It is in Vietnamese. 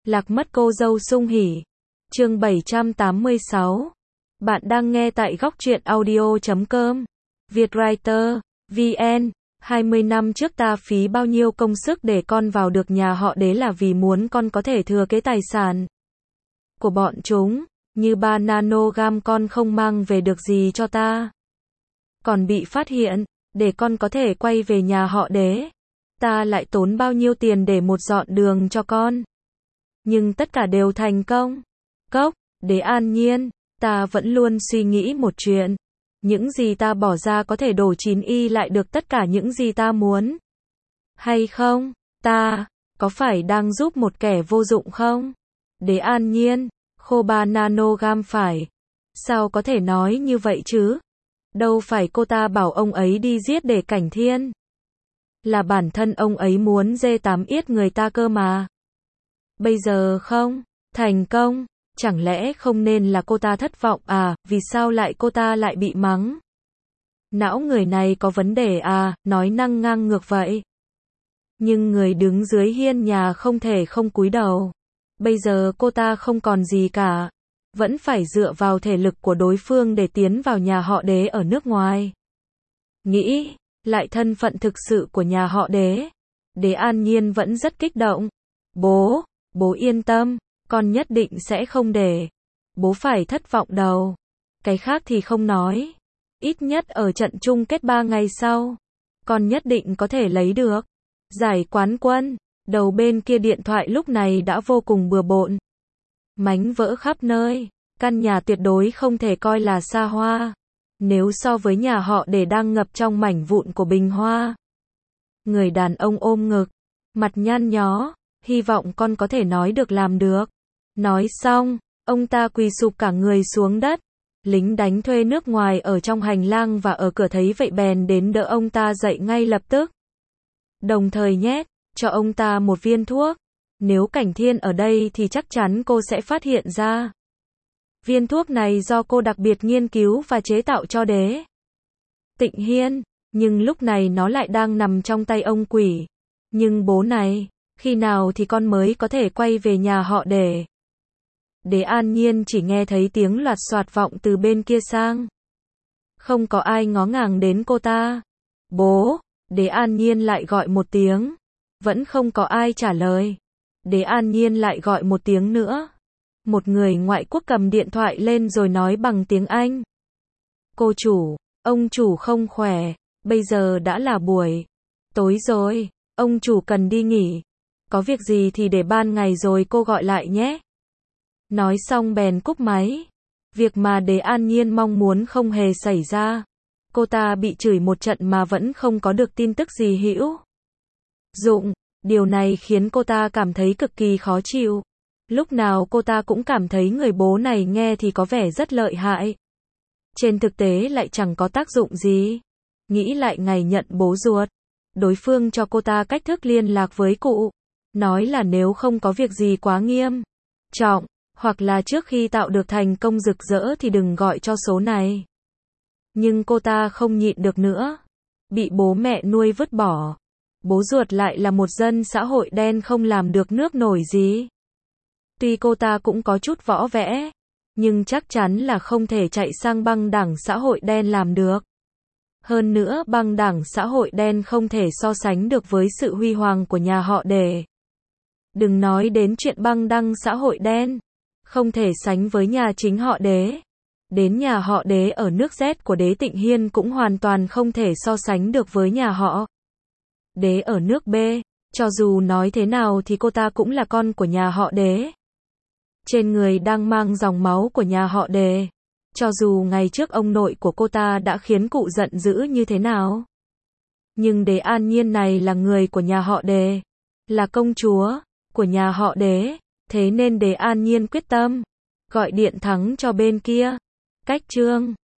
Lạc mất cô dâu sung hỉ. Chương 786. Bạn đang nghe tại góc truyện audio.com. Vietwriter, VN. 20 năm trước ta phí bao nhiêu công sức để con vào được nhà họ Đế là vì muốn con có thể thừa kế tài sản của bọn chúng. Như 3 nanogam con không mang về được gì cho ta. Còn bị phát hiện, để con có thể quay về nhà họ Đế. Ta lại tốn bao nhiêu tiền để một dọn đường cho con. Nhưng tất cả đều thành công. Cốc, Đế An Nhiên, ta vẫn luôn suy nghĩ một chuyện. Những gì ta bỏ ra có thể đổ 9 y lại được tất cả những gì ta muốn. Hay không? Ta, có phải đang giúp một kẻ vô dụng không? Đế An Nhiên, khô 3 nanogam phải. Sao có thể nói như vậy chứ? Đâu phải cô ta bảo ông ấy đi giết để Cảnh Thiên. Là bản thân ông ấy muốn dê 8 yết người ta cơ mà. Bây giờ không, thành công, chẳng lẽ không nên là cô ta thất vọng à, vì sao lại cô ta lại bị mắng? Não người này có vấn đề à, nói năng ngang ngược vậy. Nhưng người đứng dưới hiên nhà không thể không cúi đầu. Bây giờ cô ta không còn gì cả. Vẫn phải dựa vào thể lực của đối phương để tiến vào nhà họ Đế ở nước ngoài. Nghĩ lại thân phận thực sự của nhà họ Đế. Đế An Nhiên vẫn rất kích động. Bố yên tâm, con nhất định sẽ không để bố phải thất vọng đâu. Cái khác thì không nói. Ít nhất ở trận chung kết 3 ngày sau, con nhất định có thể lấy được giải quán quân. Đầu bên kia điện thoại lúc này đã vô cùng bừa bộn. Mảnh vỡ khắp nơi. Căn nhà tuyệt đối không thể coi là xa hoa. Nếu so với nhà họ Đế đang ngập trong mảnh vụn của bình hoa. Người đàn ông ôm ngực, mặt nhăn nhó, hy vọng con có thể nói được làm được. Nói xong, ông ta quỳ sụp cả người xuống đất. Lính đánh thuê nước ngoài ở trong hành lang và ở cửa thấy vậy bèn đến đỡ ông ta dậy ngay lập tức. Đồng thời nhét cho ông ta một viên thuốc. Nếu Cảnh Thiên ở đây thì chắc chắn cô sẽ phát hiện ra. Viên thuốc này do cô đặc biệt nghiên cứu và chế tạo cho Đế Tịnh Hiên, nhưng lúc này nó lại đang nằm trong tay ông quỷ. Nhưng bố này, khi nào thì con mới có thể quay về nhà họ Đế? Đế An Nhiên chỉ nghe thấy tiếng loạt soạt vọng từ bên kia sang. Không có ai ngó ngàng đến cô ta. Bố, Đế An Nhiên lại gọi một tiếng. Vẫn không có ai trả lời. Đế An Nhiên lại gọi một tiếng nữa. Một người ngoại quốc cầm điện thoại lên rồi nói bằng tiếng Anh. Cô chủ, ông chủ không khỏe, bây giờ đã là buổi tối rồi, ông chủ cần đi nghỉ. Có việc gì thì để ban ngày rồi cô gọi lại nhé. Nói xong bèn cúp máy. Việc mà Đế An Nhiên mong muốn không hề xảy ra. Cô ta bị chửi một trận mà vẫn không có được tin tức gì hữu dụng. Điều này khiến cô ta cảm thấy cực kỳ khó chịu. Lúc nào cô ta cũng cảm thấy người bố này nghe thì có vẻ rất lợi hại. Trên thực tế lại chẳng có tác dụng gì. Nghĩ lại ngày nhận bố ruột. Đối phương cho cô ta cách thức liên lạc với cụ. Nói là nếu không có việc gì quá nghiêm trọng, hoặc là trước khi tạo được thành công rực rỡ thì đừng gọi cho số này. Nhưng cô ta không nhịn được nữa. Bị bố mẹ nuôi vứt bỏ. Bố ruột lại là một dân xã hội đen không làm được nước nổi gì. Tuy cô ta cũng có chút võ vẽ, nhưng chắc chắn là không thể chạy sang băng đảng xã hội đen làm được. Hơn nữa băng đảng xã hội đen không thể so sánh được với sự huy hoàng của nhà họ Đế. Đừng nói đến chuyện băng đảng xã hội đen, không thể sánh với nhà chính họ Đế. Đến nhà họ Đế ở nước Z của Đế Tịnh Hiên cũng hoàn toàn không thể so sánh được với nhà họ Đế ở nước B. Cho dù nói thế nào thì cô ta cũng là con của nhà họ Đế. Trên người đang mang dòng máu của nhà họ Đế. Cho dù ngày trước ông nội của cô ta đã khiến cụ giận dữ như thế nào. Nhưng Đế An Nhiên này là người của nhà họ Đế. Là công chúa của nhà họ Đế. Thế nên Đế An Nhiên quyết tâm gọi điện thắng cho bên kia. Cách chương